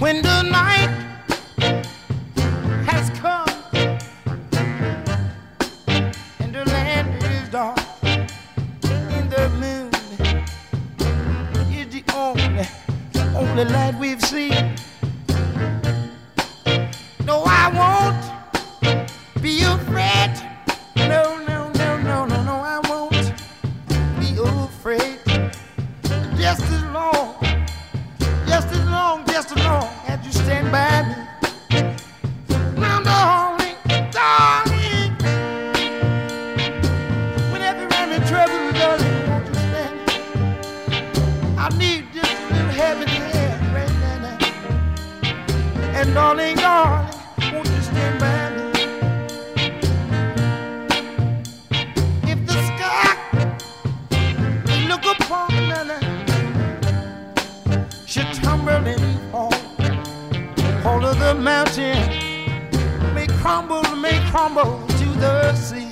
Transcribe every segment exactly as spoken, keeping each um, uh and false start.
when the night has come and the land is dark and the moon is the only, only light we've seen. No, I won't be afraid. No, no, no, no, no, no, I won't be afraid. Just as long, just as long, just as long as you stand by me. Now, darling, darling, whenever I'm in trouble, darling, won't you stand? I need just a little heaven hand right now. And darling, darling, won't you stand by me? If the sky look upon me should tumble and fall, all of the mountain may crumble, may crumble to the sea.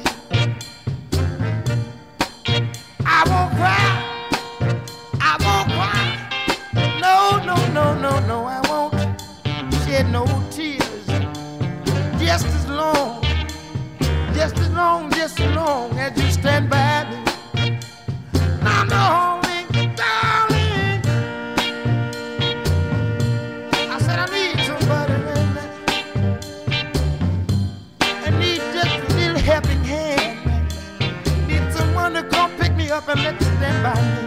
I won't cry, I won't cry. No, no, no, no, no, I won't shed no tears. Just as long, just as long, just as long as you stand by me. Now, darling, darling, I said I need somebody right now. I need just a little helping hand. Need someone to come pick me up and let me stand by me.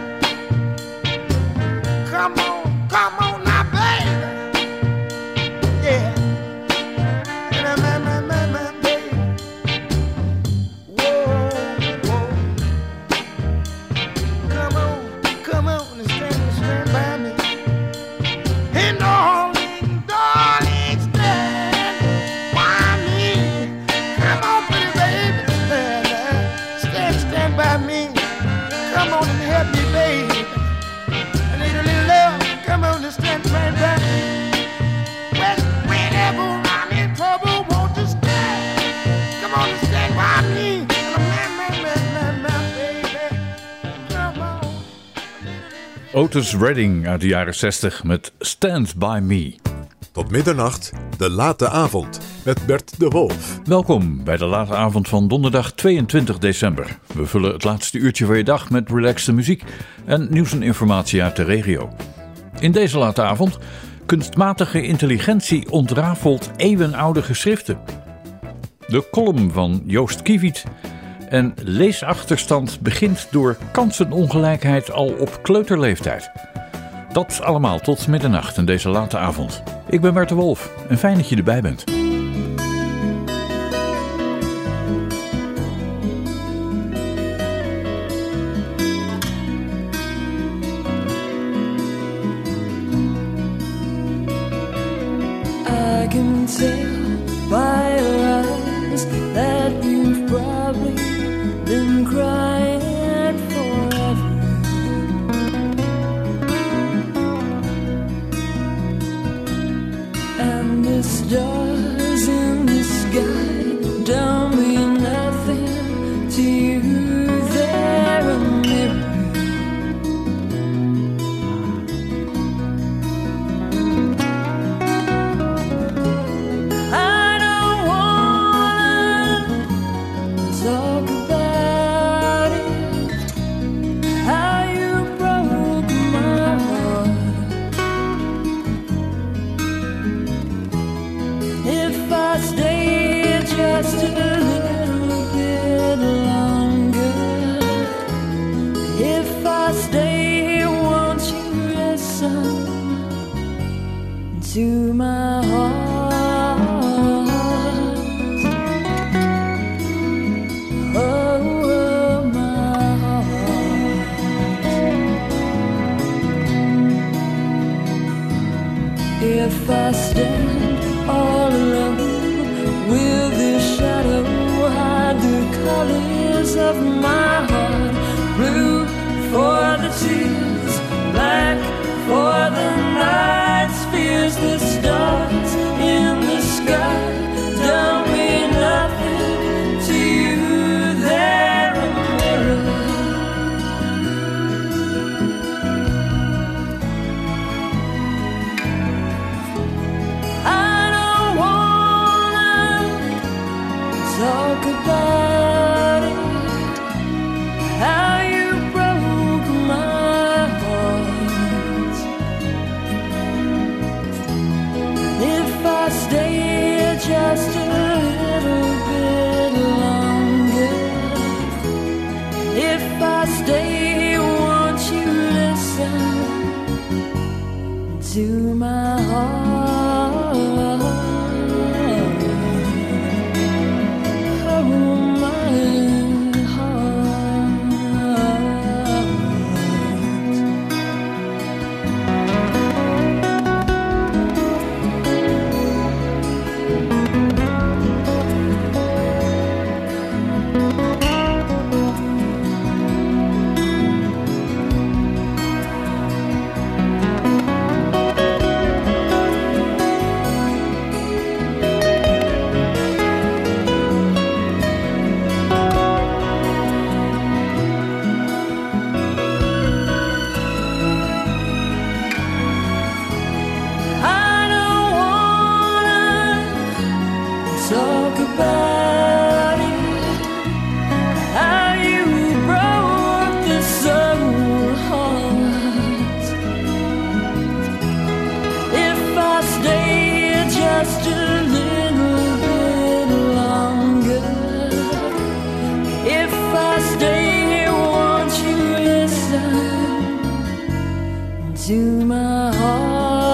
Come on, come on now, baby. Yeah. Otis Redding uit de jaren zestig met Stand By Me. Tot middernacht, de late avond met Bert de Wolf. Welkom bij de late avond van donderdag tweeëntwintig december. We vullen het laatste uurtje van je dag met relaxte muziek en nieuws en informatie uit de regio. In deze late avond kunstmatige intelligentie ontrafelt eeuwenoude geschriften. De column van Joost Kiewiet. En leesachterstand begint door kansenongelijkheid al op kleuterleeftijd. Dat allemaal tot middernacht in deze late avond. Ik ben Bert de Wolf en fijn dat je erbij bent. I can tell by your eyes that you've probably been crying forever, and the stars in the sky don't mean nothing to you. They're a mirror. I don't wanna talk about it, how you broke my heart. If I stay just a little bit longer, if I stay, won't you listen to my heart? Oh, my heart. If I stand all alone, will this shadow hide the colors of my heart? Blue for the tears, black for the nights, fears the stars in the sky don't mean nothing to you. They're a mirror. to my heart. Oh, my heart. Talk about it, how you broke this old heart. If I stay here just a little bit longer, if I stay here, won't you listen to my heart?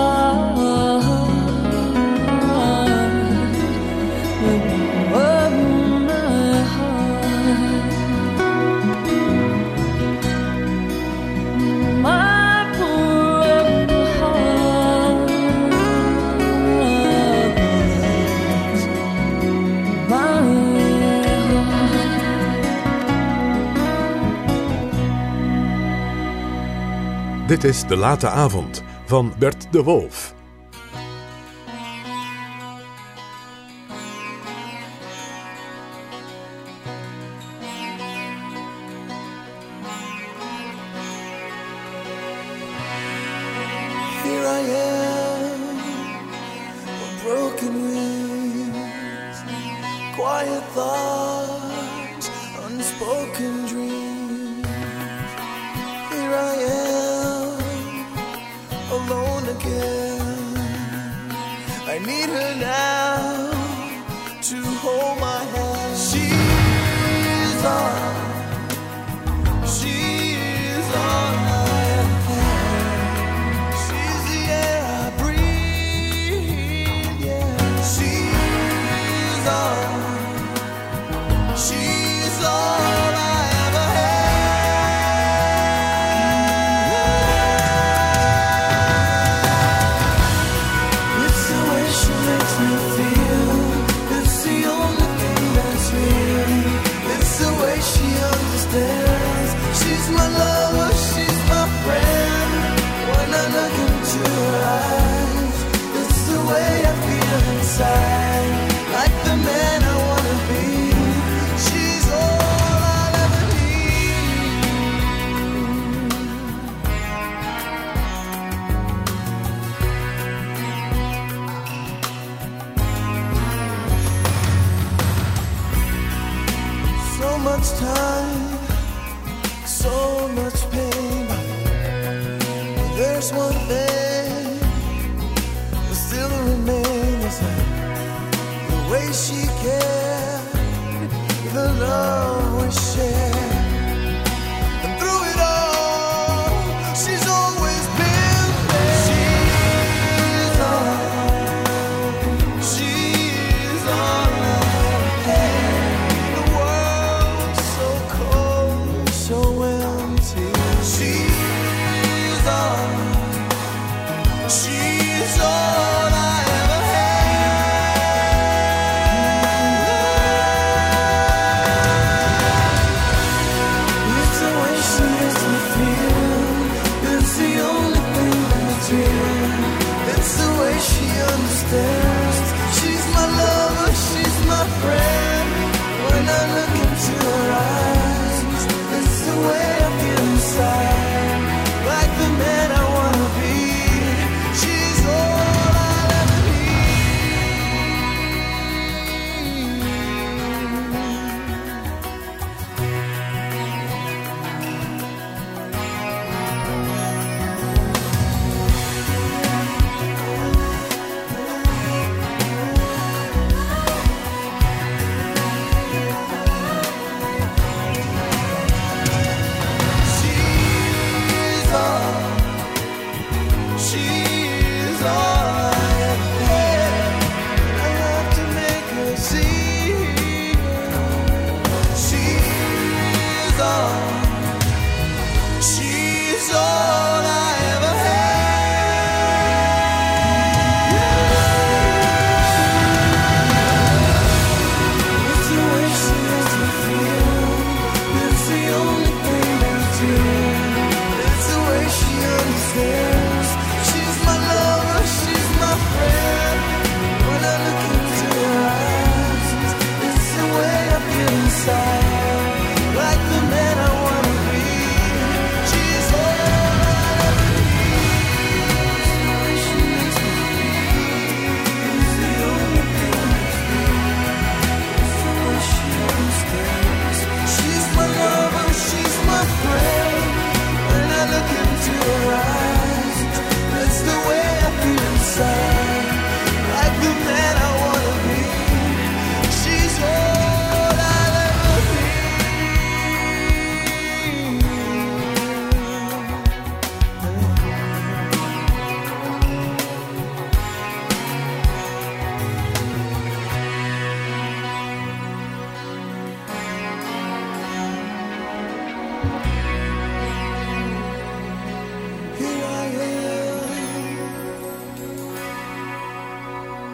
Dit is De Late Avond van Bert de Wolf. Here I am, with broken wings, quiet thoughts, unspoken dreams. Here I am, alone again. I need her now to hold my hand. She's all, she's all I have. She's the air I breathe, yeah. She's all, she's all I ever had. It's the way she makes me feel. It's the only thing that's real. It's the way she understands. She's my lover, she's my friend. When I look into her eyes, it's the way I feel inside. Like the man I wanna be. She's all I'll ever need. So much time, so much pain. There's one thing that still remains, the way she cared, the love we shared. And through it all, she's always been there. She's all, she's all I had. The world's so cold, so empty. She's all, she's all I ever had. It's the way she makes me feel. It's the only thing that's real. It's the way she understands. She's my lover, she's my friend. When I look into her eyes, it's the way I feel inside. Like the man I wanna be. She's all I'll ever need.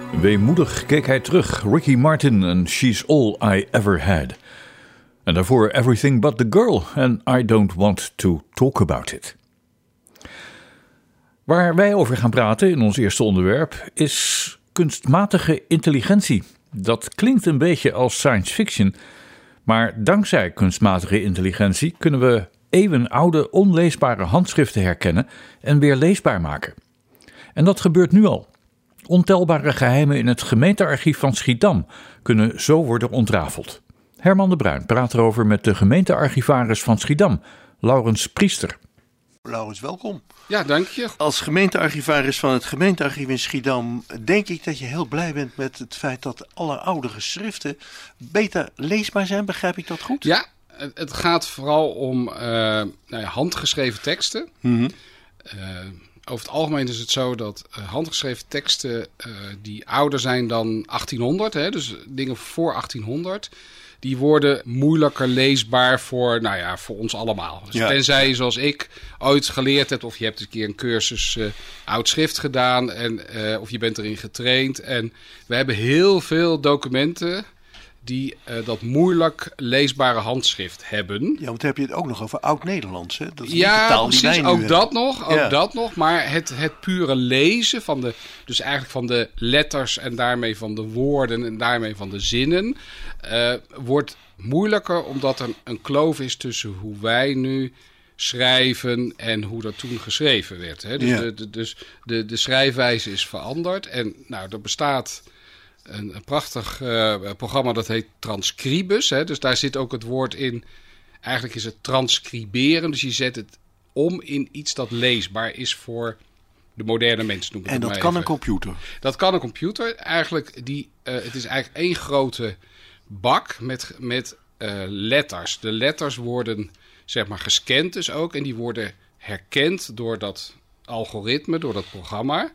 Weemoedig keek hij terug. Ricky Martin en She's All I Ever Had. En daarvoor Everything But The Girl en I Don't Want To Talk About It. Waar wij over gaan praten in ons eerste onderwerp is kunstmatige intelligentie. Dat klinkt een beetje als science fiction, maar dankzij kunstmatige intelligentie kunnen we eeuwenoude onleesbare handschriften herkennen en weer leesbaar maken. En dat gebeurt nu al. Ontelbare geheimen in het gemeentearchief van Schiedam kunnen zo worden ontrafeld. Herman de Bruin praat erover met de gemeentearchivaris van Schiedam, Laurens Priester. Laurens, welkom. Ja, dank je. Als gemeentearchivaris van het gemeentearchief in Schiedam denk ik dat je heel blij bent met het feit dat alle oude geschriften beter leesbaar zijn. Begrijp ik dat goed? Ja, het, het gaat vooral om uh, nou ja, handgeschreven teksten. Mm-hmm. Uh, over het algemeen is het zo dat uh, handgeschreven teksten uh, die ouder zijn dan achttienhonderd, hè, dus dingen voor achttienhonderd... die worden moeilijker leesbaar voor, nou ja, voor ons allemaal. Dus ja. Tenzij je zoals ik ooit geleerd hebt, of je hebt een keer een cursus uh, oud schrift gedaan, en, uh, of je bent erin getraind. En we hebben heel veel documenten die uh, dat moeilijk leesbare handschrift hebben. Ja, want dan heb je het ook nog over Oud-Nederlands, hè? Dat is ja, niet de taal die precies, wij nu ook dat hebben. nog, ook ja. dat nog. Maar het, het pure lezen van de, dus eigenlijk van de letters en daarmee van de woorden en daarmee van de zinnen, uh, wordt moeilijker omdat er een kloof is tussen hoe wij nu schrijven en hoe dat toen geschreven werd. Hè? Dus, Ja. de, de, dus de, de schrijfwijze is veranderd. En nou, er bestaat een, een prachtig uh, programma dat heet Transcribus. Hè? Dus daar zit ook het woord in. Eigenlijk is het transcriberen. Dus je zet het om in iets dat leesbaar is voor de moderne mens. Noem ik En het dat maar kan even. een computer. Dat kan een computer. Eigenlijk die, uh, het is eigenlijk één grote bak met, met uh, letters. De letters worden zeg maar gescand dus ook. En die worden herkend door dat algoritme, door dat programma.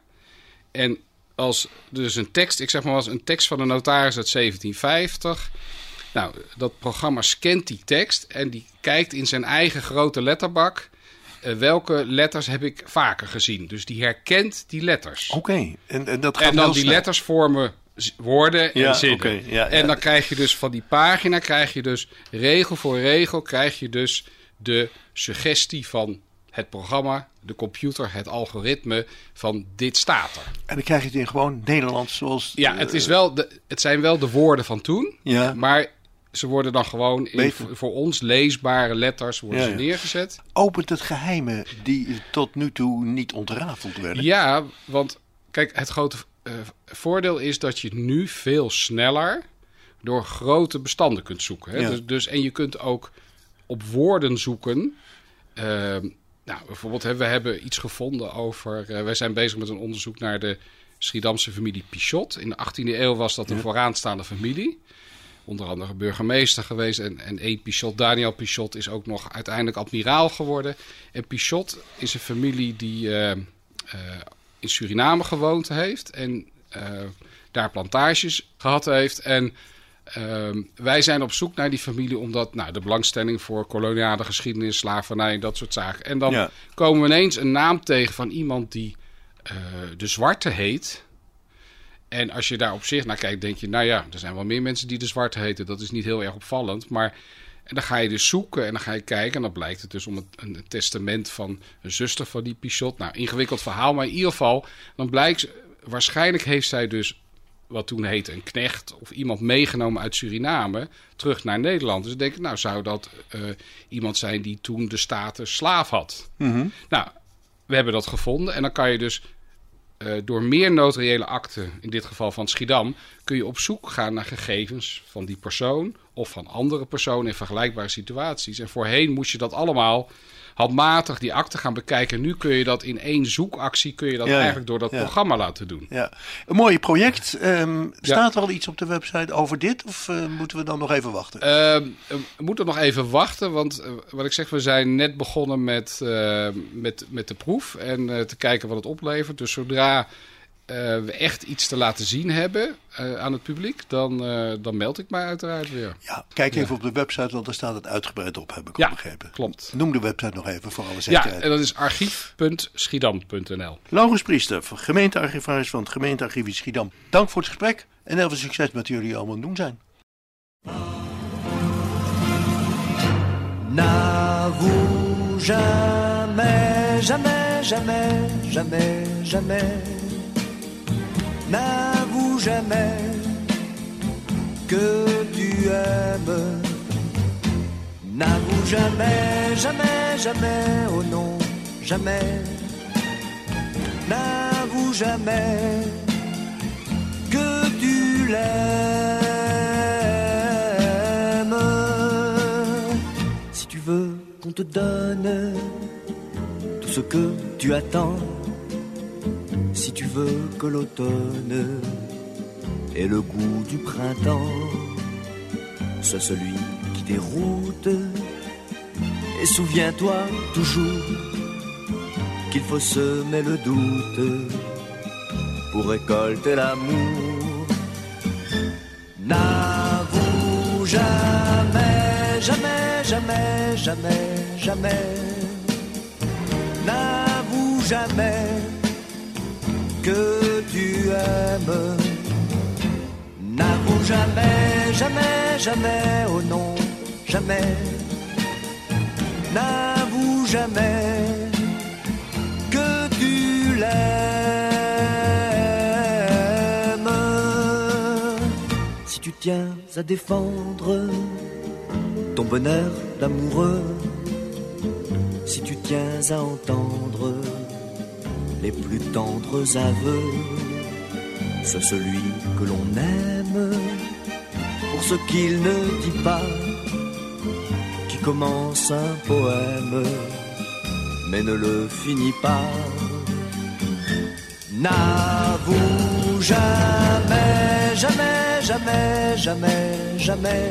En als dus een tekst, ik zeg maar als een tekst van een notaris uit zeventien vijftig. Nou, dat programma scant die tekst en die kijkt in zijn eigen grote letterbak. Uh, welke letters heb ik vaker gezien? Dus die herkent die letters. Oké, okay. en, en dat gaat En dan heel die snel. letters vormen z- woorden Ja, en zinnen. oké, ja, en ja. dan krijg je dus van die pagina, krijg je dus regel voor regel, krijg je dus de suggestie van het programma, de computer, het algoritme van dit staat er. En dan krijg je het in gewoon Nederlands zoals... Ja, het, is wel de, het zijn wel de woorden van toen, Ja. maar ze worden dan gewoon in, Beter. voor, voor ons leesbare letters worden Ja, ze ja. neergezet. Opent het geheimen die tot nu toe niet ontrafeld werden. Ja, want kijk, het grote uh, voordeel is dat je nu veel sneller door grote bestanden kunt zoeken. Hè? Ja. Dus, dus, en je kunt ook op woorden zoeken. Uh, nou, bijvoorbeeld, hè, we hebben iets gevonden over... Uh, wij zijn bezig met een onderzoek naar de Schiedamse familie Pichot. In de achttiende eeuw was dat een Ja. vooraanstaande familie. Onder andere burgemeester geweest. En, en één Pichot, Daniel Pichot, is ook nog uiteindelijk admiraal geworden. En Pichot is een familie die uh, uh, in Suriname gewoond heeft. En uh, daar plantages gehad heeft. En uh, wij zijn op zoek naar die familie omdat nou, de belangstelling voor koloniale geschiedenis, slavernij en dat soort zaken. En dan Ja. komen we ineens een naam tegen van iemand die uh, de Zwarte heet. En als je daar op zich naar kijkt, denk je, nou ja, er zijn wel meer mensen die de Zwarte heten. Dat is niet heel erg opvallend. Maar en dan ga je dus zoeken en dan ga je kijken. En dan blijkt het dus om het, een testament van een zuster van die Pichot. Nou, ingewikkeld verhaal, maar in ieder geval, dan blijkt, waarschijnlijk heeft zij dus wat toen heette een knecht of iemand meegenomen uit Suriname terug naar Nederland. Dus dan denk ik, nou zou dat uh, iemand zijn die toen de status slaaf had. Mm-hmm. Nou, we hebben dat gevonden en dan kan je dus uh, door meer notariële akten, in dit geval van Schiedam, kun je op zoek gaan naar gegevens van die persoon of van andere personen in vergelijkbare situaties. En voorheen moest je dat allemaal handmatig die akte gaan bekijken. Nu kun je dat in één zoekactie, kun je dat Ja, ja. eigenlijk door dat Ja. programma laten doen. Ja. Een mooi project. Um, Ja. Staat er al iets op de website over dit? Of uh, moeten we dan nog even wachten? Uh, we moeten nog even wachten, want uh, wat ik zeg, we zijn net begonnen met, uh, met, met de proef en uh, te kijken wat het oplevert. Dus zodra uh, we echt iets te laten zien hebben uh, aan het publiek, dan, uh, dan meld ik mij uiteraard weer. Ja, kijk even Ja. op de website, want daar staat het uitgebreid op, heb ik Ja, al begrepen. klopt. Noem de website nog even voor alle Ja, zekerheid. en dat is archief punt schiedam punt n l. Laurens Priester, gemeentearchivaris van het gemeentearchief in Schiedam. Dank voor het gesprek en heel veel succes met jullie allemaal aan het doen zijn. N'avoue jamais, jamais, jamais, jamais, jamais. N'avoue jamais que tu aimes. N'avoue jamais, jamais, jamais, oh non, jamais. N'avoue jamais que tu l'aimes. Si tu veux qu'on te donne tout ce que tu attends, si tu veux que l'automne ait le goût du printemps, sois celui qui déroute. Et souviens-toi toujours qu'il faut semer le doute pour récolter l'amour. N'avoue jamais, jamais, jamais, jamais, jamais. N'avoue jamais que tu aimes. N'avoue jamais, jamais, jamais, oh non, jamais. N'avoue jamais que tu l'aimes. Si tu tiens à défendre ton bonheur d'amoureux, si tu tiens à entendre les plus tendres aveux, sois celui que l'on aime pour ce qu'il ne dit pas, qui commence un poème mais ne le finit pas. N'avoue jamais, jamais, jamais, jamais, jamais.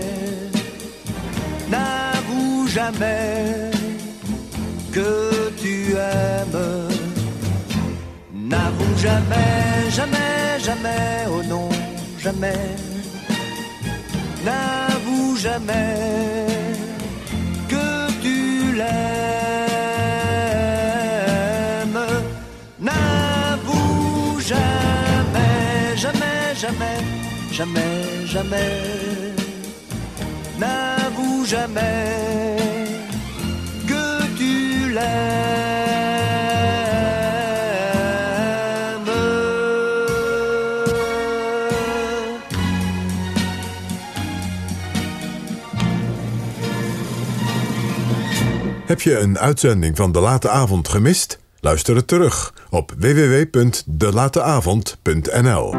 N'avoue jamais que tu aimes. N'avoue jamais, jamais, jamais, oh non, jamais. N'avoue jamais que tu l'aimes. N'avoue jamais, jamais, jamais, jamais, jamais. N'avoue jamais que tu l'aimes. Heb je een uitzending van De Late Avond gemist? Luister het terug op w w w punt de late avond punt n l.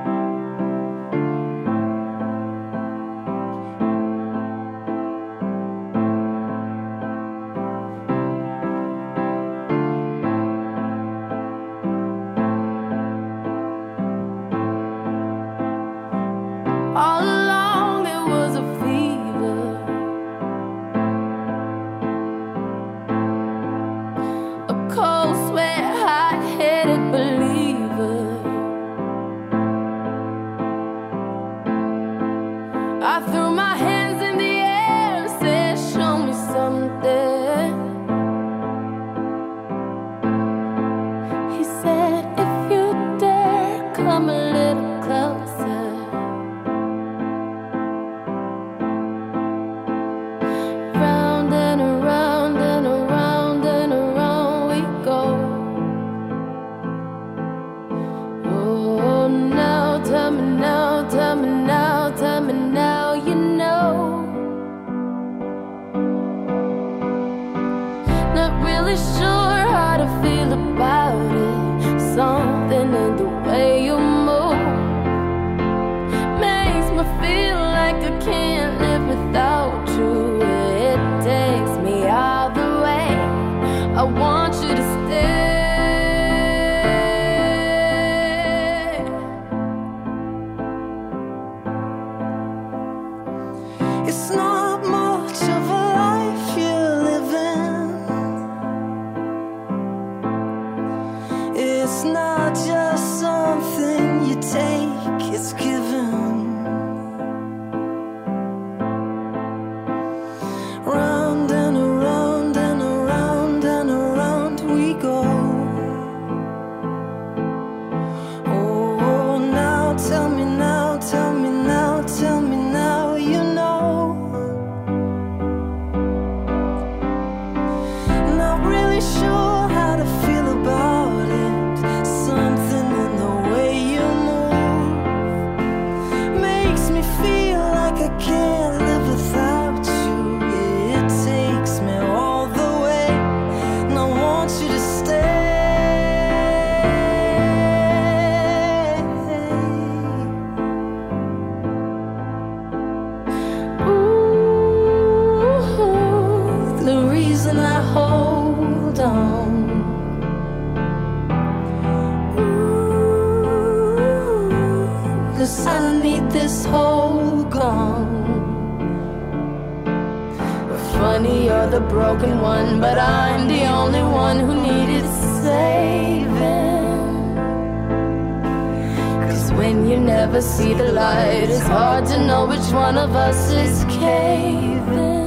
All along there was a fever, a cold sweat, hot-headed believer. I threw my hands in the air and said, show me something. He said, if you dare, come a little closer. Round and around and around and around we go. Oh, now tell me now, tell me now, tell me now, you know. Not really sure how to feel about it. Something in the way you move makes me feel like I can't live without you. It takes me all the way. I want you to stay. It's not much of a life you're living. It's not just some you take is given. Round and around and around and around we go. Oh, now tell me now, tell me now, tell me now, you know. Not really sure how to feel about it. Something in the way you move makes me feel like I can't live without you. It takes me all the way, and I want you to stay. Ooh, the reason I hold on. Ooh, 'cause I need this hole gone. Funny, you're the broken one, but I'm the only one who needed saving. 'Cause when you never see the light, it's hard to know which one of us is caving.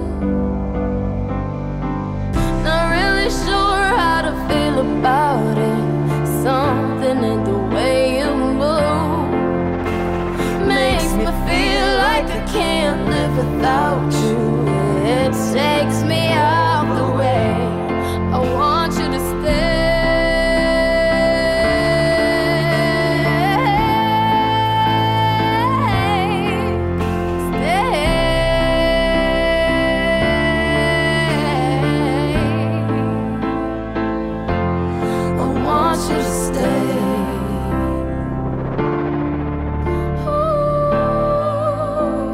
Not really sure how to feel about it. Something in the way you move makes me feel like I can't live without you. It takes me out the way. I want you to stay. Stay. I want you to stay. Ooh.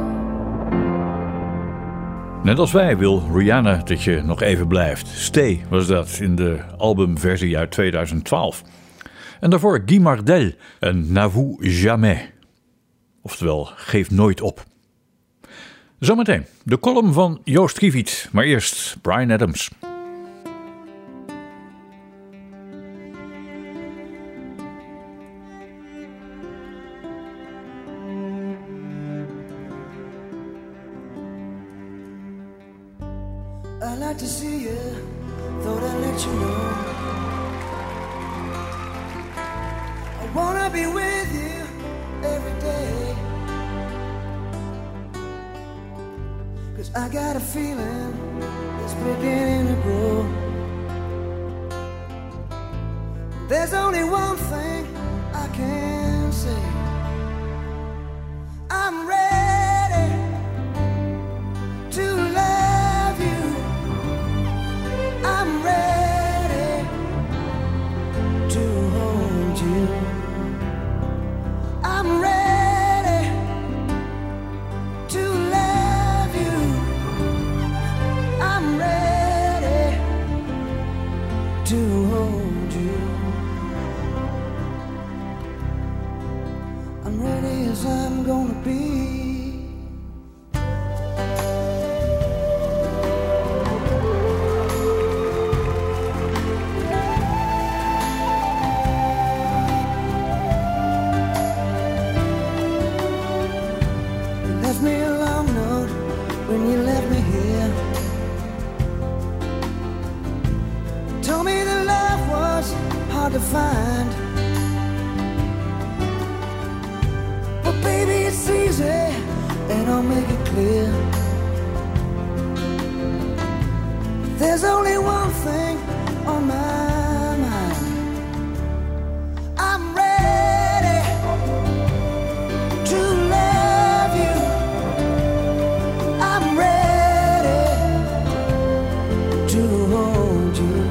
Net als wij wil Rihanna dat je nog even blijft. Stay was dat in de albumversie uit tweeduizend twaalf. En daarvoor Guy Mardel en N'avoue jamais. Oftewel, geef nooit op. Zometeen de column van Joost Kiewiet, maar eerst Bryan Adams. I'd like to see you, thought I'd let you know. I wanna be with you every day. 'Cause I got a feeling it's beginning to grow. There's only one thing I can say. I'm ready to love you. I'm ready to hold you. I'm ready to love you. I'm ready to hold you. I'm ready as I'm gonna be. Me a long note when you left me here. Told me that love was hard to find. But baby, it's easy, and I'll make it clear. There's only one thing on my mind. I'm ready to love you. I'm ready to hold you.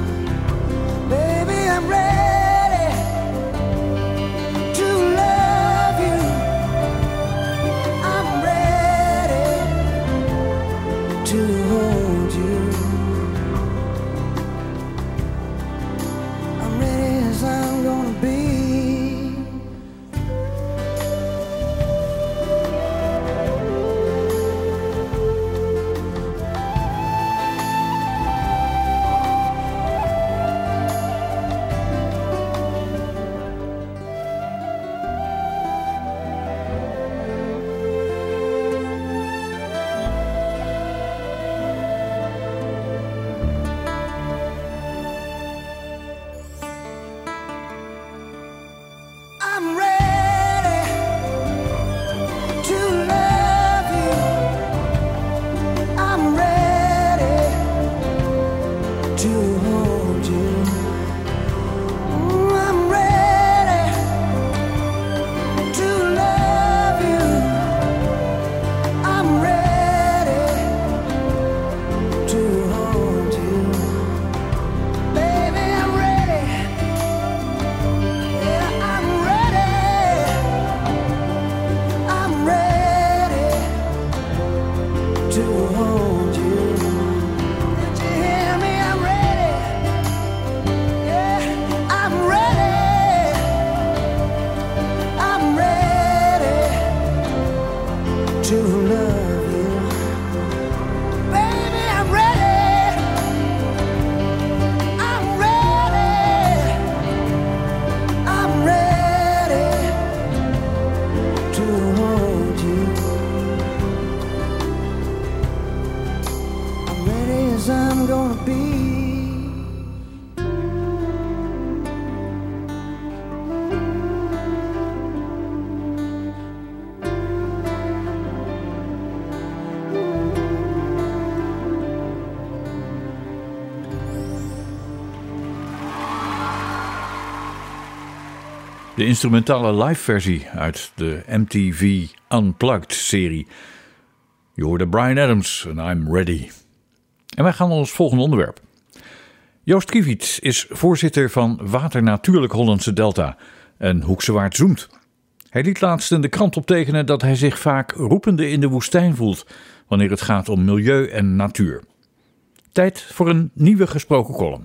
Baby, I'm ready to love you. I'm ready to hold you. De instrumentale live-versie uit de M T V Unplugged-serie. Je hoorde Bryan Adams en I'm Ready. En wij gaan naar ons volgende onderwerp. Joost Kiewit is voorzitter van Water Natuurlijk Hollandse Delta en Hoekse Waard zoemt. Hij liet laatst in de krant optekenen dat hij zich vaak roepende in de woestijn voelt wanneer het gaat om milieu en natuur. Tijd voor een nieuwe gesproken column.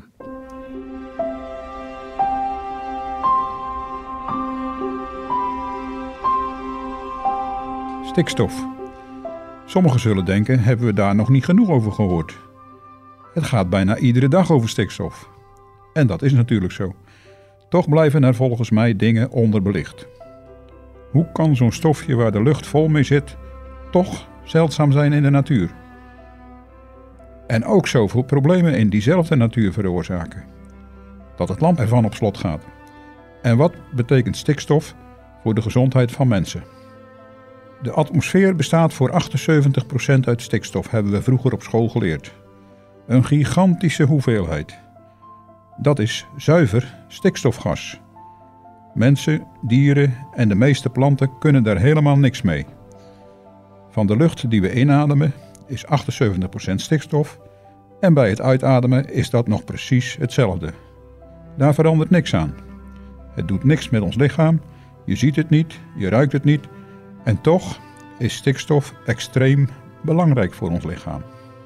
Stikstof. Sommigen zullen denken, hebben we daar nog niet genoeg over gehoord? Het gaat bijna iedere dag over stikstof. En dat is natuurlijk zo. Toch blijven er volgens mij dingen onderbelicht. Hoe kan zo'n stofje waar de lucht vol mee zit, toch zeldzaam zijn in de natuur? En ook zoveel problemen in diezelfde natuur veroorzaken. Dat het land ervan op slot gaat. En wat betekent stikstof voor de gezondheid van mensen? De atmosfeer bestaat voor achtenzeventig procent uit stikstof, hebben we vroeger op school geleerd. Een gigantische hoeveelheid. Dat is zuiver stikstofgas. Mensen, dieren en de meeste planten kunnen daar helemaal niks mee. Van de lucht die we inademen is achtenzeventig procent stikstof en bij het uitademen is dat nog precies hetzelfde. Daar verandert niks aan. Het doet niks met ons lichaam, je ziet het niet, je ruikt het niet en toch is stikstof extreem belangrijk voor ons lichaam.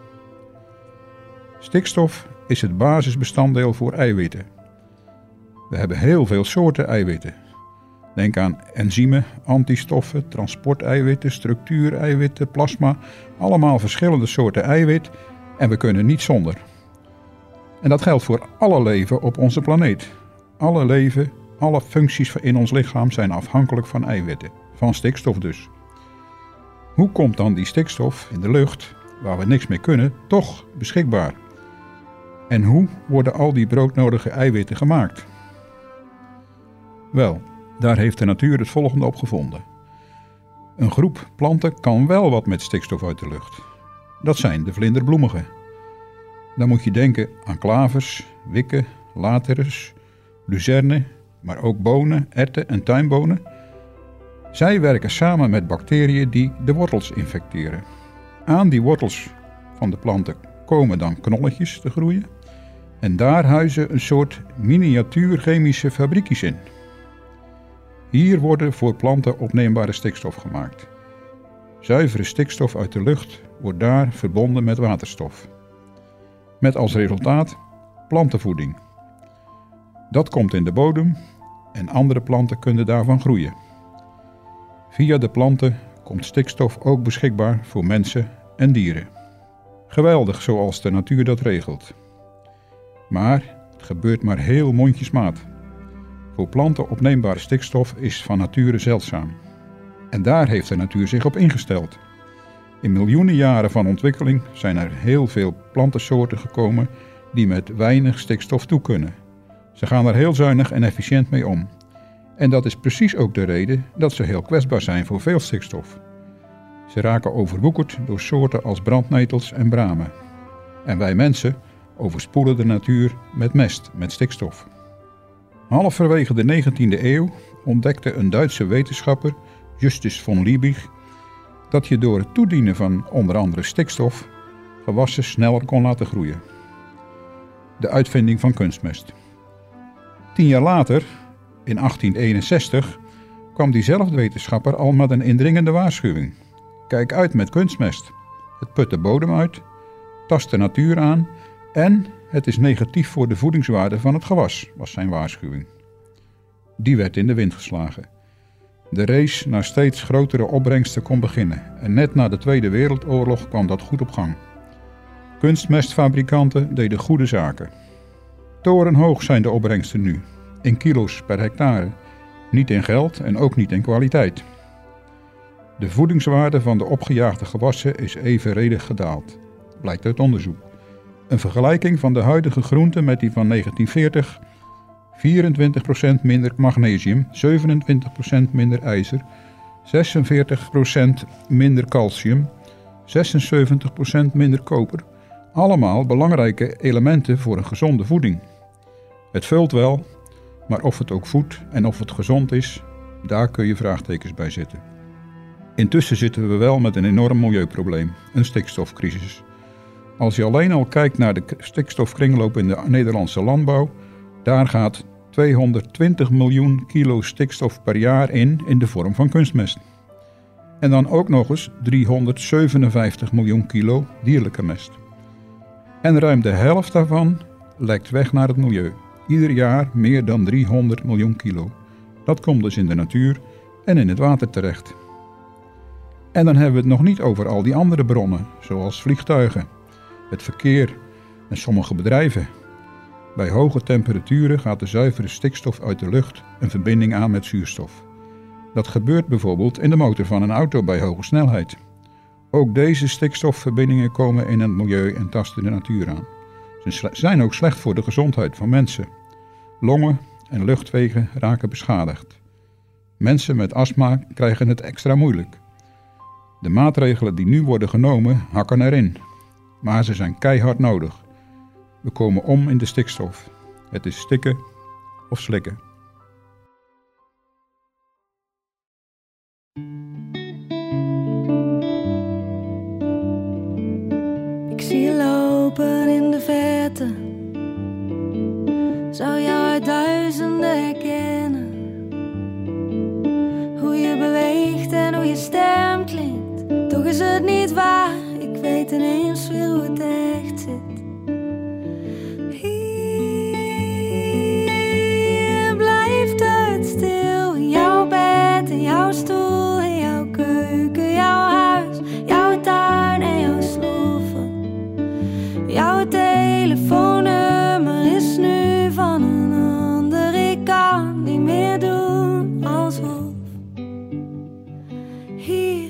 Stikstof is het basisbestanddeel voor eiwitten. We hebben heel veel soorten eiwitten. Denk aan enzymen, antistoffen, transporteiwitten, structuureiwitten, plasma. Allemaal verschillende soorten eiwit en we kunnen niet zonder. En dat geldt voor alle leven op onze planeet. Alle leven, alle functies in ons lichaam zijn afhankelijk van eiwitten. Van stikstof dus. Hoe komt dan die stikstof in de lucht, waar we niks mee kunnen, toch beschikbaar? En hoe worden al die broodnodige eiwitten gemaakt? Wel, daar heeft de natuur het volgende op gevonden. Een groep planten kan wel wat met stikstof uit de lucht. Dat zijn de vlinderbloemigen. Dan moet je denken aan klavers, wikken, laterus, luzerne, maar ook bonen, erwten en tuinbonen. Zij werken samen met bacteriën die de wortels infecteren. Aan die wortels van de planten komen dan knolletjes te groeien. En daar huizen een soort miniatuur chemische fabriekjes in. Hier worden voor planten opneembare stikstof gemaakt. Zuivere stikstof uit de lucht wordt daar verbonden met waterstof. Met als resultaat plantenvoeding. Dat komt in de bodem en andere planten kunnen daarvan groeien. Via de planten komt stikstof ook beschikbaar voor mensen en dieren. Geweldig zoals de natuur dat regelt. Maar het gebeurt maar heel mondjesmaat. Voor planten opneembare stikstof is van nature zeldzaam. En daar heeft de natuur zich op ingesteld. In miljoenen jaren van ontwikkeling zijn er heel veel plantensoorten gekomen die met weinig stikstof toe kunnen. Ze gaan er heel zuinig en efficiënt mee om. En dat is precies ook de reden dat ze heel kwetsbaar zijn voor veel stikstof. Ze raken overwoekerd door soorten als brandnetels en bramen. En wij mensen overspoelen de natuur met mest, met stikstof. Halverwege de negentiende eeuw ontdekte een Duitse wetenschapper, Justus von Liebig, dat je door het toedienen van onder andere stikstof gewassen sneller kon laten groeien. De uitvinding van kunstmest. Tien jaar later, in achttien eenenzestig, kwam diezelfde wetenschapper al met een indringende waarschuwing. Kijk uit met kunstmest. Het put de bodem uit, tast de natuur aan en het is negatief voor de voedingswaarde van het gewas, was zijn waarschuwing. Die werd in de wind geslagen. De race naar steeds grotere opbrengsten kon beginnen en net na de Tweede Wereldoorlog kwam dat goed op gang. Kunstmestfabrikanten deden goede zaken. Torenhoog zijn de opbrengsten nu, in kilo's per hectare, niet in geld en ook niet in kwaliteit. De voedingswaarde van de opgejaagde gewassen is evenredig gedaald, blijkt uit onderzoek. Een vergelijking van de huidige groenten met die van negentien veertig... vierentwintig procent minder magnesium, zevenentwintig procent minder ijzer, zesenveertig procent minder calcium, zesenzeventig procent minder koper. Allemaal belangrijke elementen voor een gezonde voeding. Het vult wel, Maar of het ook voedt en of het gezond is, daar kun je vraagtekens bij zetten. Intussen zitten we wel met een enorm milieuprobleem, een stikstofcrisis. Als je alleen al kijkt naar de stikstofkringloop in de Nederlandse landbouw, daar gaat tweehonderdtwintig miljoen kilo stikstof per jaar in, in de vorm van kunstmest. En dan ook nog eens driehonderdzevenenvijftig miljoen kilo dierlijke mest. En ruim de helft daarvan lekt weg naar het milieu. Ieder jaar meer dan driehonderd miljoen kilo. Dat komt dus in de natuur en in het water terecht. En dan hebben we het nog niet over al die andere bronnen, zoals vliegtuigen, het verkeer en sommige bedrijven. Bij hoge temperaturen gaat de zuivere stikstof uit de lucht een verbinding aan met zuurstof. Dat gebeurt bijvoorbeeld in de motor van een auto bij hoge snelheid. Ook deze stikstofverbindingen komen in het milieu en tasten de natuur aan. Ze zijn ook slecht voor de gezondheid van mensen. Longen en luchtwegen raken beschadigd. Mensen met astma krijgen het extra moeilijk. De maatregelen die nu worden genomen hakken erin. Maar ze zijn keihard nodig. We komen om in de stikstof. Het is stikken of slikken. Ik zie je lopen in de verte. Zou jou uit duizenden herkennen. Hoe je beweegt en hoe je stem klinkt. Toch is het niet waar. Ik weet ineens weer hoe het echt zit. Hier blijft het stil. In jouw bed, in jouw stoel, in jouw keuken, jouw huis, jouw tuin en jouw sloffen. Jouw telefoonnummer is nu van een ander. Ik kan niet meer doen alsof. Hier,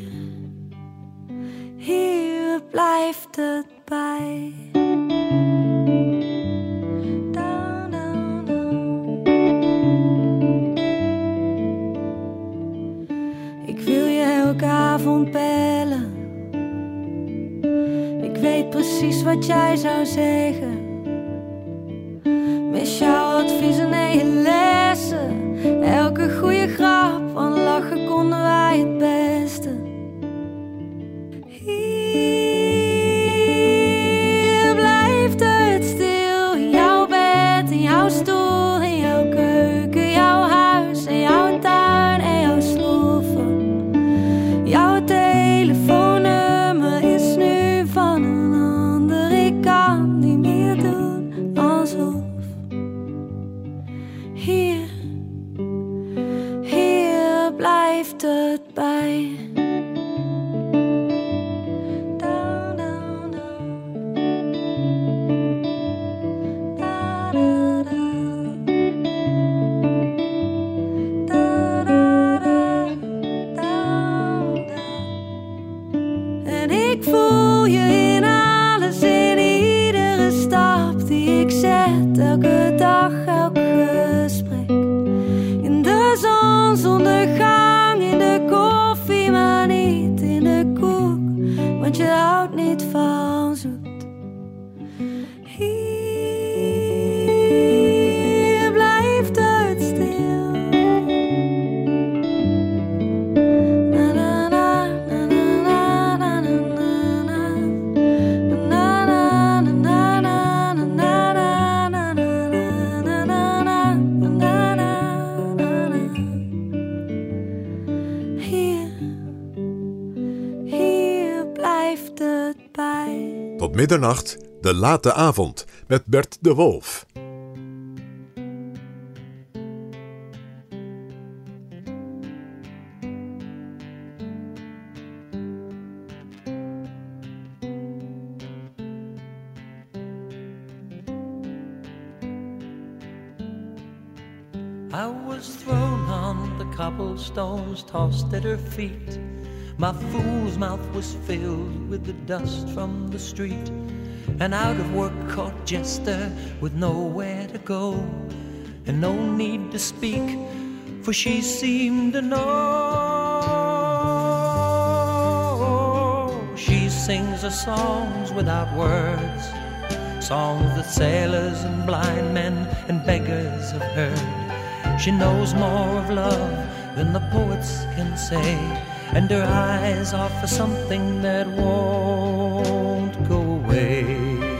hier blijft het bij. Down, down, down. Ik wil je elke avond bellen. Ik weet precies wat jij zou zeggen. Mis jouw adviezen en je lessen. Elke goede grap, van lachen konden wij het beste. Hier blijft het stil. In jouw bed, in jouw stoel, in jouw keuken, jouw huis en jouw tuin en jouw sloffen. Jouw telefoonnummer is nu van een ander. Ik kan niet meer doen alsof. Hier, hier blijft het bij. Down, down, down. Da, da, da. Da, da, da. Down, down. En ik voel je in alles, in iedere stap die ik zet. Elke dag, elk gesprek. In de zonsondergang, in de koffie, maar niet in de koek. Want je houdt niet van zoet. Hier blijft het stil. Na na na na na na na na na na na na na na na na na. Hier, hier blijft het bij. Tot middernacht, de late avond, met Bert de Wolf. I was thrown on the cobblestones, tossed at her feet. My fool's mouth was filled with the dust from the street. An out-of-work court jester with nowhere to go, and no need to speak, for she seemed to know. She sings her songs without words, songs that sailors and blind men and beggars have heard. She knows more of love than the poets can say, and her eyes offer something that won't go away.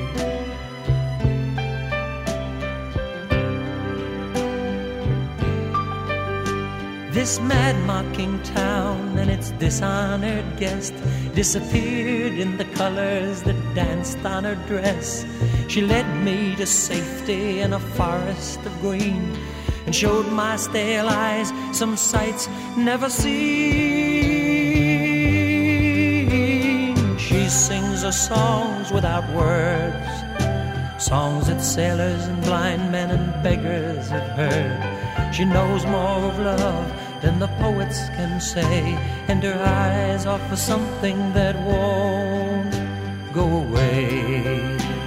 This mad mocking town and its dishonored guest disappeared in the colors that danced on her dress. She led me to safety in a forest of green and showed my stale eyes some sights never seen. She sings her songs without words, songs that sailors and blind men and beggars have heard. She knows more of love than the poets can say, and her eyes offer something that won't go away.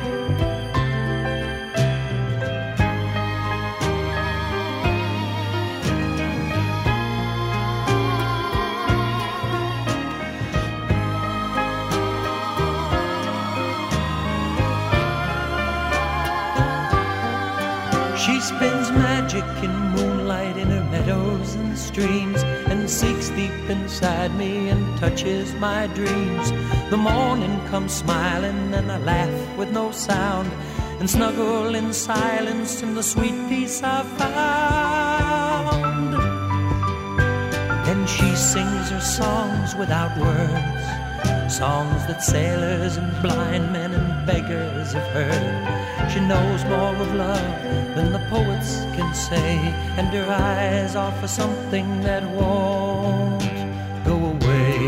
She spins magic in moonlight in her meadows and streams, and seeks deep inside me and touches my dreams. The morning comes smiling and I laugh with no sound, and snuggle in silence in the sweet peace I've found. Then she sings her songs without words, songs that sailors and blind men and beggars have heard. She knows more of love than the poets can say, and her eyes offer something that won't go away.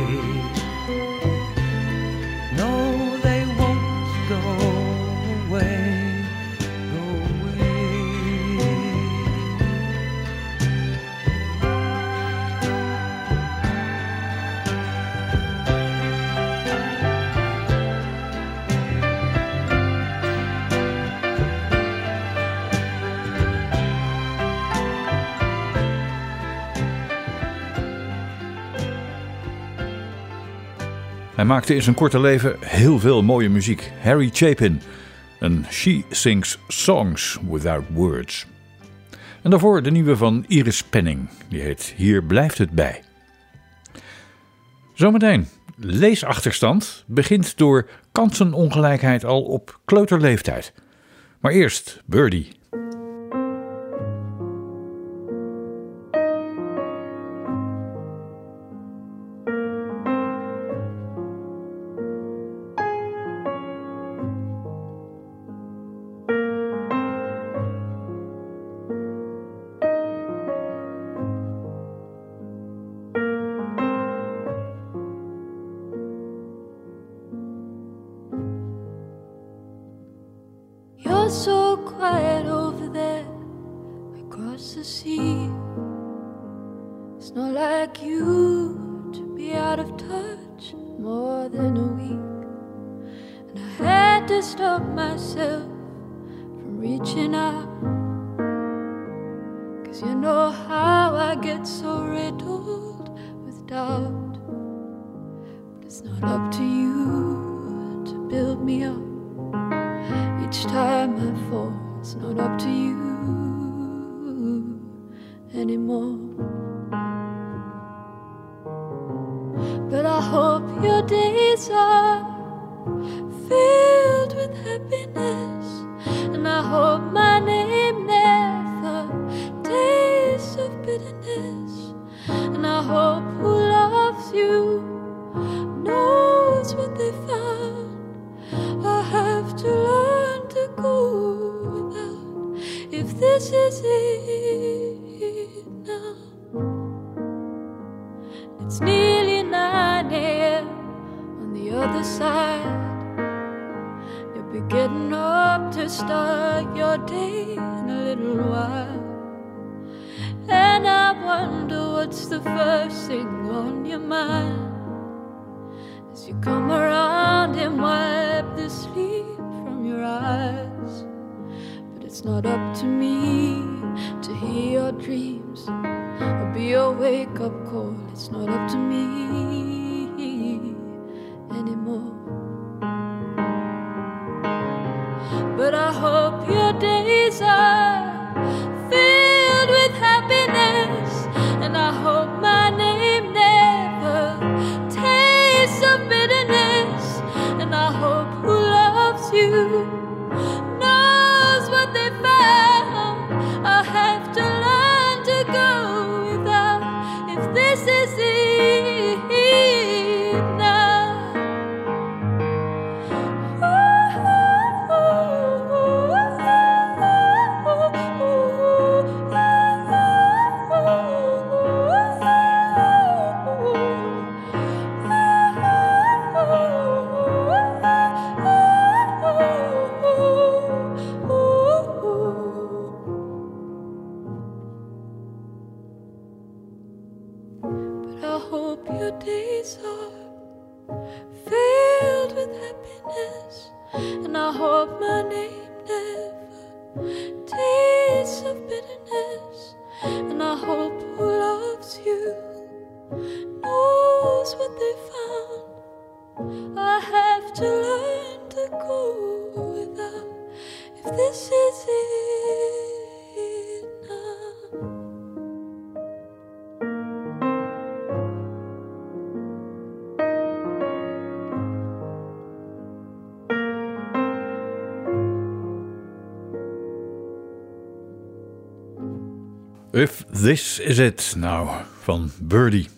No, they won't go away, go away. Hij maakte in zijn korte leven heel veel mooie muziek. Harry Chapin en She Sings Songs Without Words. En daarvoor de nieuwe van Iris Penning. Die heet Hier blijft het bij. Zometeen. Leesachterstand begint door kansenongelijkheid al op kleuterleeftijd. Maar eerst Birdie. You're so quiet over there across the sea. It's not like you to be out of touch more than a week. And I had to stop myself from reaching out, 'cause you know how I get so riddled with doubt. But it's not up to you to build me up each time I fall. It's not up to you anymore. But I hope your days are filled with happiness, and I hope my name never tastes of bitterness, and I hope who loves you knows what they found. I have to learn to go without, if this is it now. It's nearly nine a.m. on the other side. You'll be getting up to start your day in a little while, and I wonder what's the first thing on your mind as you come around and wipe the sleep from your eyes. But it's not up to me to hear your dreams or be your wake-up call. It's not up to me anymore. But I hope your days are filled with happiness, this is it now. I hope your days are filled with happiness, and I hope my name never tastes of bitterness, and I hope who loves you knows what they found. I have to learn to go without, if this is it now. If This Is It, nou, van Birdie.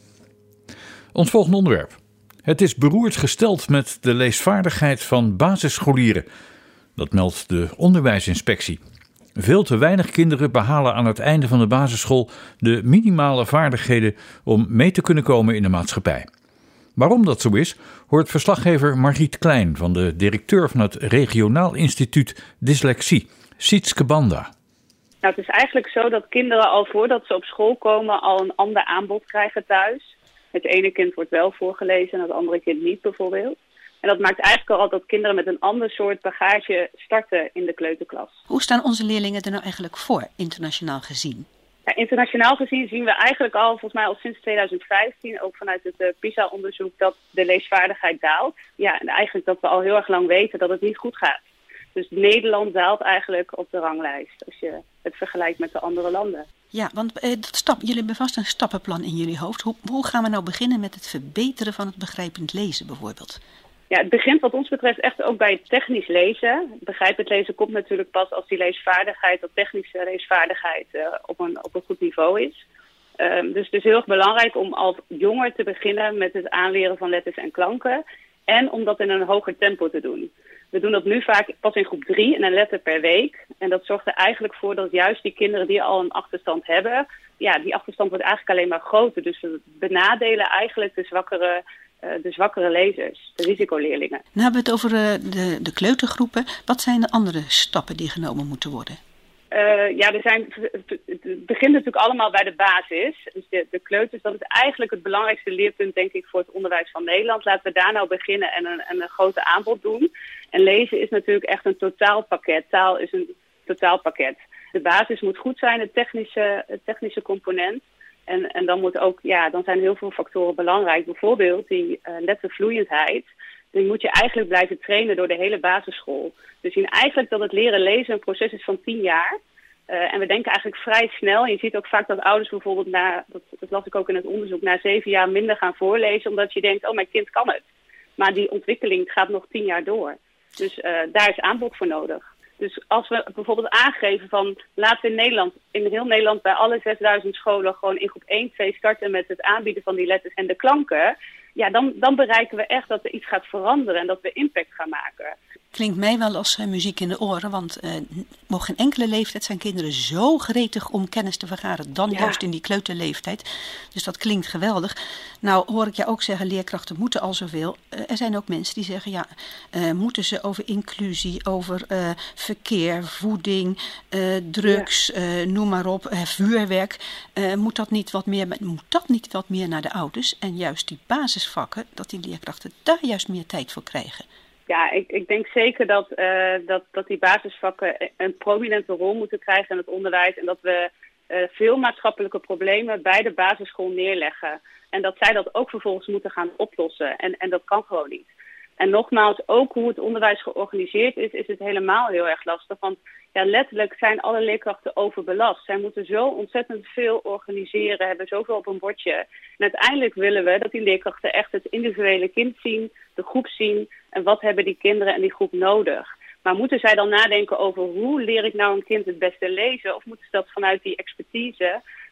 Ons volgende onderwerp. Het is beroerd gesteld met de leesvaardigheid van basisscholieren. Dat meldt de onderwijsinspectie. Veel te weinig kinderen behalen aan het einde van de basisschool de minimale vaardigheden om mee te kunnen komen in de maatschappij. Waarom dat zo is, hoort verslaggever Margriet Klein van de directeur van het Regionaal Instituut Dyslexie, Sietske Banda. Nou, het is eigenlijk zo dat kinderen al voordat ze op school komen al een ander aanbod krijgen thuis. Het ene kind wordt wel voorgelezen en het andere kind niet bijvoorbeeld. En dat maakt eigenlijk al dat kinderen met een ander soort bagage starten in de kleuterklas. Hoe staan onze leerlingen er nou eigenlijk voor, internationaal gezien? Ja, internationaal gezien zien we eigenlijk al, volgens mij al sinds tweeduizend vijftien, ook vanuit het uh, PISA-onderzoek, dat de leesvaardigheid daalt. Ja, en eigenlijk dat we al heel erg lang weten dat het niet goed gaat. Dus Nederland daalt eigenlijk op de ranglijst, als je het vergelijkt met de andere landen. Ja, want eh, dat stap, jullie hebben vast een stappenplan in jullie hoofd. Hoe, hoe gaan we nou beginnen met het verbeteren van het begrijpend lezen bijvoorbeeld? Ja, het begint wat ons betreft echt ook bij het technisch lezen. Begrijpend lezen komt natuurlijk pas als die leesvaardigheid, dat technische leesvaardigheid, uh, op, een, op een goed niveau is. Um, dus het is heel erg belangrijk om al jonger te beginnen met het aanleren van letters en klanken. En om dat in een hoger tempo te doen. We doen dat nu vaak pas in groep drie en een letter per week. En dat zorgt er eigenlijk voor dat juist die kinderen die al een achterstand hebben, ja, die achterstand wordt eigenlijk alleen maar groter. Dus we benadelen eigenlijk de zwakkere, uh, de zwakkere lezers, de risicoleerlingen. Nou hebben we het over uh, de, de kleutergroepen. Wat zijn de andere stappen die genomen moeten worden? Uh, ja, er zijn, het begint natuurlijk allemaal bij de basis. Dus de, de kleuters, dat is eigenlijk het belangrijkste leerpunt, denk ik, voor het onderwijs van Nederland. Laten we daar nou beginnen en een, en een grote aanbod doen. En lezen is natuurlijk echt een totaalpakket. Taal is een totaalpakket. De basis moet goed zijn, het technische, het technische component. En, en dan, moet ook, ja, dan zijn heel veel factoren belangrijk. Bijvoorbeeld die uh, lettervloeiendheid. Die moet je eigenlijk blijven trainen door de hele basisschool. Dus zien eigenlijk dat het leren lezen een proces is van tien jaar. Uh, en we denken eigenlijk vrij snel. En je ziet ook vaak dat ouders bijvoorbeeld, na, dat, dat las ik ook in het onderzoek, na zeven jaar minder gaan voorlezen. Omdat je denkt, oh, mijn kind kan het. Maar die ontwikkeling gaat nog tien jaar door. Dus uh, daar is aanbod voor nodig. Dus als we bijvoorbeeld aangeven van, laten we in Nederland, in heel Nederland bij alle zesduizend scholen gewoon in groep één, twee starten met het aanbieden van die letters en de klanken. Ja, dan, dan bereiken we echt dat er iets gaat veranderen en dat we impact gaan maken. Klinkt mij wel als uh, muziek in de oren, want uh, nog geen enkele leeftijd zijn kinderen zo gretig om kennis te vergaren, dan ja. juist in die kleuterleeftijd. Dus dat klinkt geweldig. Nou hoor ik jou ook zeggen, leerkrachten moeten al zoveel. Uh, er zijn ook mensen die zeggen, ja, uh, moeten ze over inclusie, over uh, verkeer, voeding, uh, drugs, ja. uh, noem maar op, uh, vuurwerk. Uh, moet, dat niet wat meer, moet dat niet wat meer naar de ouders en juist die basisvakken, dat die leerkrachten daar juist meer tijd voor krijgen? Ja, ik, ik denk zeker dat, uh, dat, dat die basisvakken een prominente rol moeten krijgen in het onderwijs. En dat we uh, veel maatschappelijke problemen bij de basisschool neerleggen. En dat zij dat ook vervolgens moeten gaan oplossen. En, en dat kan gewoon niet. En nogmaals, ook hoe het onderwijs georganiseerd is, is het helemaal heel erg lastig. Want ja, letterlijk zijn alle leerkrachten overbelast. Zij moeten zo ontzettend veel organiseren, hebben zoveel op een bordje. En uiteindelijk willen we dat die leerkrachten echt het individuele kind zien, de groep zien. En wat hebben die kinderen en die groep nodig? Maar moeten zij dan nadenken over hoe leer ik nou een kind het beste lezen? Of moeten ze dat vanuit die expertise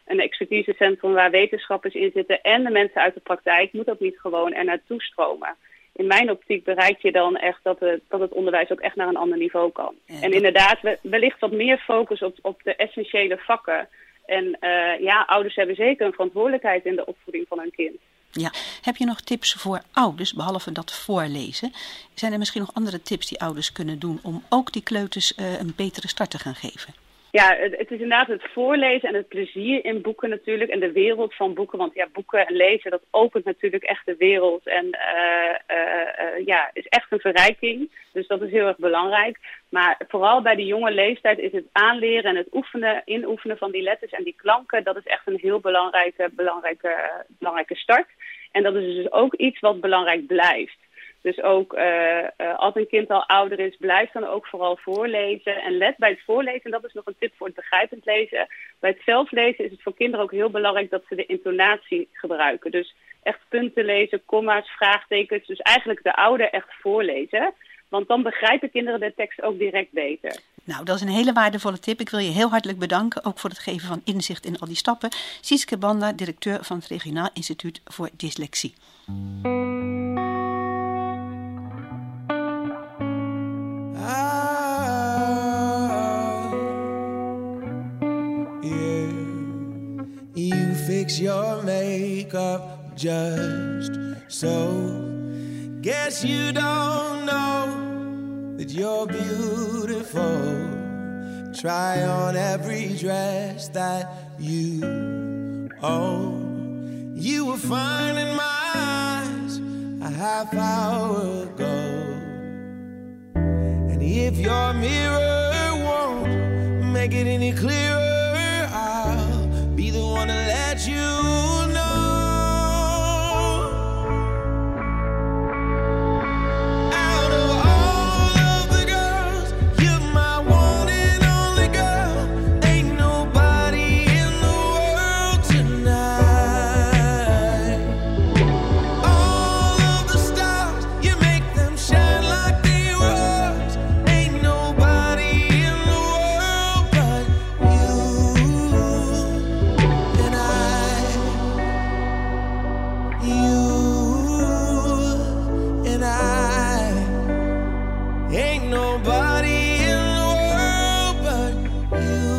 een expertisecentrum waar wetenschappers in zitten en de mensen uit de praktijk, moet ook niet gewoon er naartoe stromen. In mijn optiek bereik je dan echt dat het, dat het onderwijs ook echt naar een ander niveau kan. Ja, en inderdaad, wellicht wat meer focus op, op de essentiële vakken. En uh, ja, ouders hebben zeker een verantwoordelijkheid in de opvoeding van hun kind. Ja, heb je nog tips voor ouders, behalve dat voorlezen? Zijn er misschien nog andere tips die ouders kunnen doen om ook die kleuters uh, een betere start te gaan geven? Ja, het, het is inderdaad het voorlezen en het plezier in boeken natuurlijk en de wereld van boeken. Want ja, boeken en lezen, dat opent natuurlijk echt de wereld en uh, uh, uh, ja, is echt een verrijking. Dus dat is heel erg belangrijk. Maar vooral bij de jonge leeftijd is het aanleren en het oefenen, inoefenen van die letters en die klanken, dat is echt een heel belangrijke, belangrijke, belangrijke start. En dat is dus ook iets wat belangrijk blijft. Dus ook uh, uh, als een kind al ouder is, blijf dan ook vooral voorlezen. En let bij het voorlezen, dat is nog een tip voor het begrijpend lezen. Bij het zelflezen is het voor kinderen ook heel belangrijk dat ze de intonatie gebruiken. Dus echt punten lezen, komma's, vraagtekens. Dus eigenlijk de ouder echt voorlezen. Want dan begrijpen kinderen de tekst ook direct beter. Nou, dat is een hele waardevolle tip. Ik wil je heel hartelijk bedanken, ook voor het geven van inzicht in al die stappen. Sietske Banda, directeur van het Regionaal Instituut voor Dyslexie. Fix your makeup just so. Guess you don't know that you're beautiful. Try on every dress that you own. You were fine in my eyes a half hour ago. And if your mirror won't make it any clearer, I'll be the one to let you know. Out of all of the girls, you're my one and only girl. Ain't nobody in the world tonight. All of the stars, you make them shine like they were ours. Ain't nobody in the world but you. Ain't nobody in the world but you.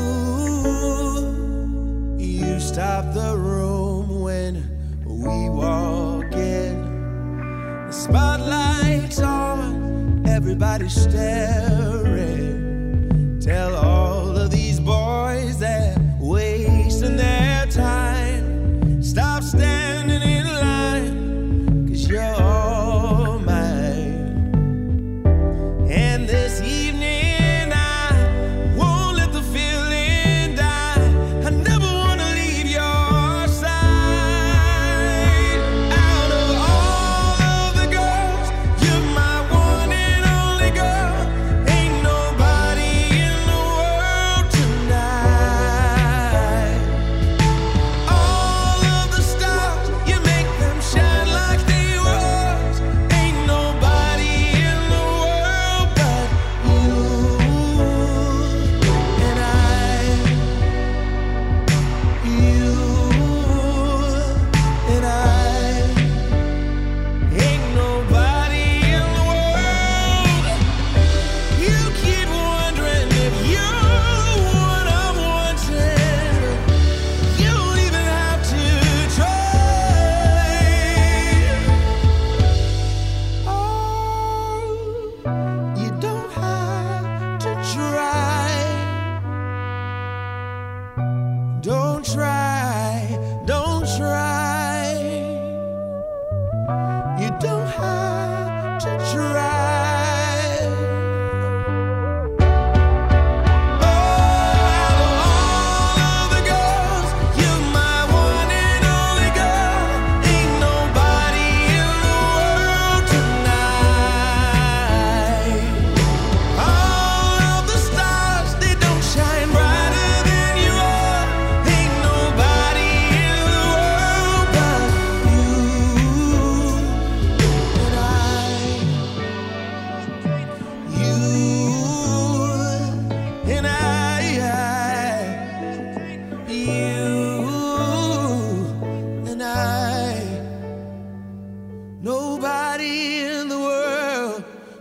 You stop the room when we walk in. The spotlight's on, everybody's staring. Tell all of these boys they're wasting their time. Stop standing in line, 'cause you're all mine. And this evening I won't let the feeling die. I never wanna leave your side. Out of all of the girls, you're my one and only girl. Ain't nobody in the world tonight. All of the stars,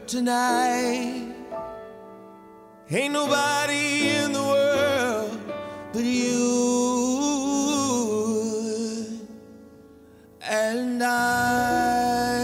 tonight. Ain't nobody in the world but you and I.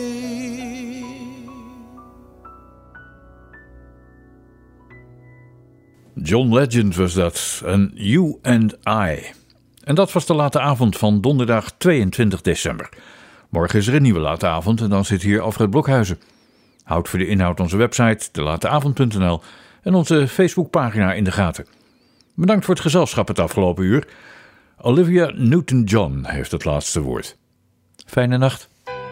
John Legend was dat, en You and I. En dat was de late avond van donderdag tweeëntwintig december. Morgen is er een nieuwe late avond en dan zit hier Alfred Blokhuizen. Houd voor de inhoud onze website de late avond punt n l en onze Facebookpagina in de gaten. Bedankt voor het gezelschap het afgelopen uur. Olivia Newton-John heeft het laatste woord. Fijne nacht.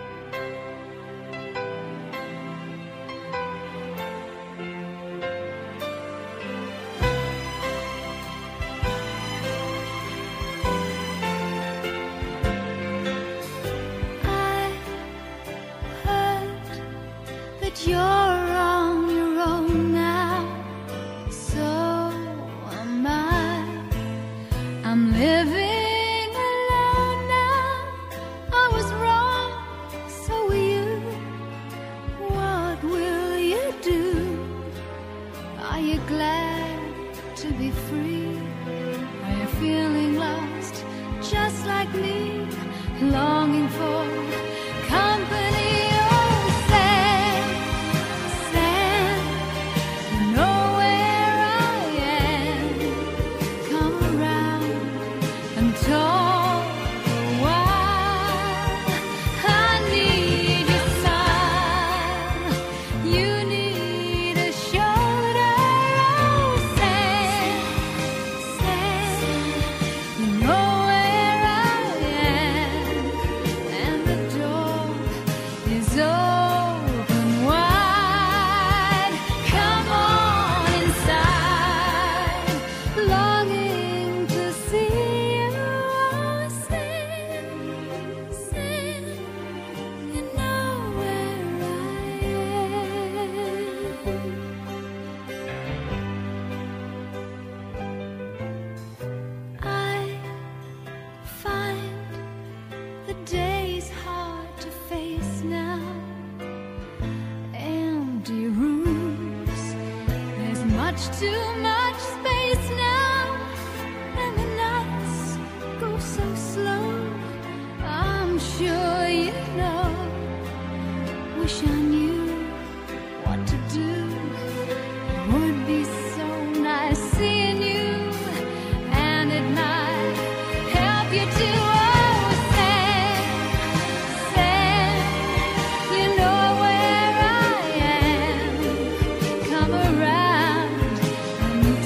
You're on your own now, so am I. I'm living alone now. I was wrong, so were you. What will you do? Are you glad to be free? Are you feeling lost, just like me, longing for company? Too much space now, and the nights go so slow. I'm sure you know. Wish I knew what to do. It would be so nice seeing you, and it might help you to. Oh, Sam, Sam, you know where I am. Come around.